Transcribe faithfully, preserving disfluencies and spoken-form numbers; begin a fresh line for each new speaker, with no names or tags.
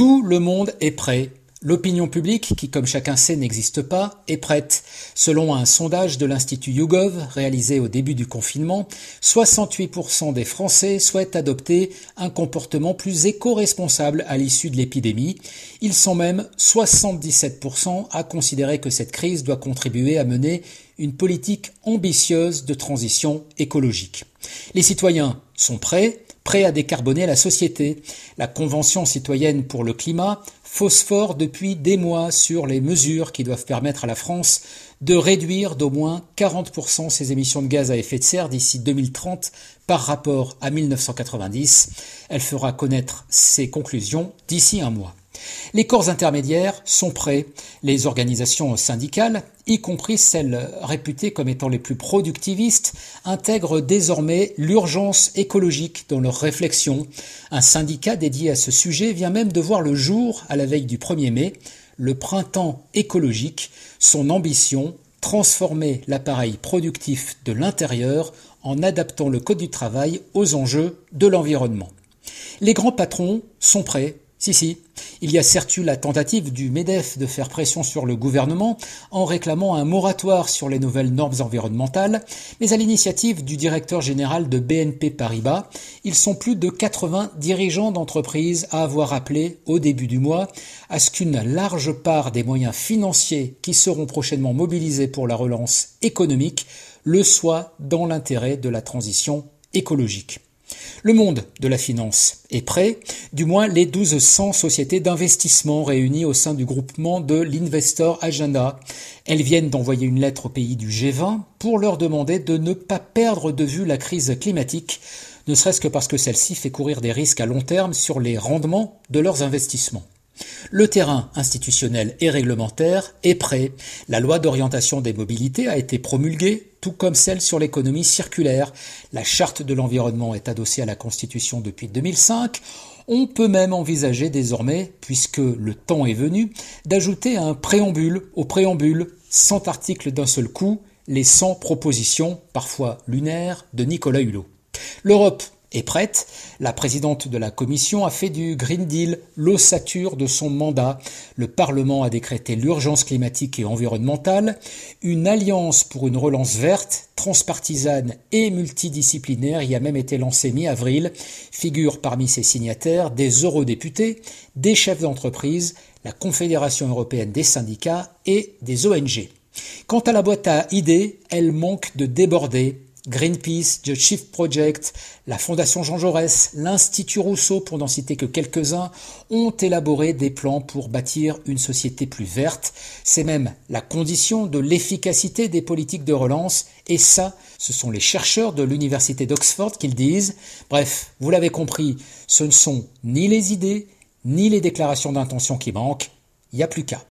Tout le monde est prêt. L'opinion publique, qui comme chacun sait n'existe pas, est prête. Selon un sondage de l'Institut YouGov réalisé au début du confinement, soixante-huit pour cent des Français souhaitent adopter un comportement plus éco-responsable à l'issue de l'épidémie. Ils sont même soixante-dix-sept pour cent à considérer que cette crise doit contribuer à mener une politique ambitieuse de transition écologique. Les citoyens sont prêts, prêts à décarboner la société. La Convention citoyenne pour le climat phosphore depuis des mois sur les mesures qui doivent permettre à la France de réduire d'au moins quarante pour cent ses émissions de gaz à effet de serre d'ici deux mille trente par rapport à mille neuf cent quatre-vingt-dix. Elle fera connaître ses conclusions d'ici un mois. Les corps intermédiaires sont prêts. Les organisations syndicales, y compris celles réputées comme étant les plus productivistes, intègrent désormais l'urgence écologique dans leurs réflexions. Un syndicat dédié à ce sujet vient même de voir le jour à la veille du premier mai. Le printemps écologique, son ambition, transformer l'appareil productif de l'intérieur en adaptant le code du travail aux enjeux de l'environnement. Les grands patrons sont prêts. Si, si, il y a certes eu la tentative du MEDEF de faire pression sur le gouvernement en réclamant un moratoire sur les nouvelles normes environnementales, mais à l'initiative du directeur général de B N P Paribas, ils sont plus de quatre-vingts dirigeants d'entreprises à avoir appelé, au début du mois, à ce qu'une large part des moyens financiers qui seront prochainement mobilisés pour la relance économique le soient dans l'intérêt de la transition écologique. Le monde de la finance est prêt, du moins les mille deux cents sociétés d'investissement réunies au sein du groupement de l'Investor Agenda. Elles viennent d'envoyer une lettre aux pays du G vingt pour leur demander de ne pas perdre de vue la crise climatique, ne serait-ce que parce que celle-ci fait courir des risques à long terme sur les rendements de leurs investissements. Le terrain institutionnel et réglementaire est prêt. La loi d'orientation des mobilités a été promulguée, tout comme celle sur l'économie circulaire. La charte de l'environnement est adossée à la Constitution depuis deux mille cinq. On peut même envisager désormais, puisque le temps est venu, d'ajouter un préambule au préambule, cent articles d'un seul coup, les cent propositions, parfois lunaires, de Nicolas Hulot. L'Europe est prête. La présidente de la Commission a fait du Green Deal l'ossature de son mandat. Le Parlement a décrété l'urgence climatique et environnementale. Une alliance pour une relance verte, transpartisane et multidisciplinaire y a même été lancée mi-avril. Figurent parmi ses signataires des eurodéputés, des chefs d'entreprise, la Confédération européenne des syndicats et des O N G. Quant à la boîte à idées, elle manque de déborder. Greenpeace, The Shift Project, la Fondation Jean Jaurès, l'Institut Rousseau, pour n'en citer que quelques-uns, ont élaboré des plans pour bâtir une société plus verte. C'est même la condition de l'efficacité des politiques de relance, et ça, ce sont les chercheurs de l'université d'Oxford qui le disent. Bref, vous l'avez compris, ce ne sont ni les idées, ni les déclarations d'intention qui manquent, il n'y a plus qu'à.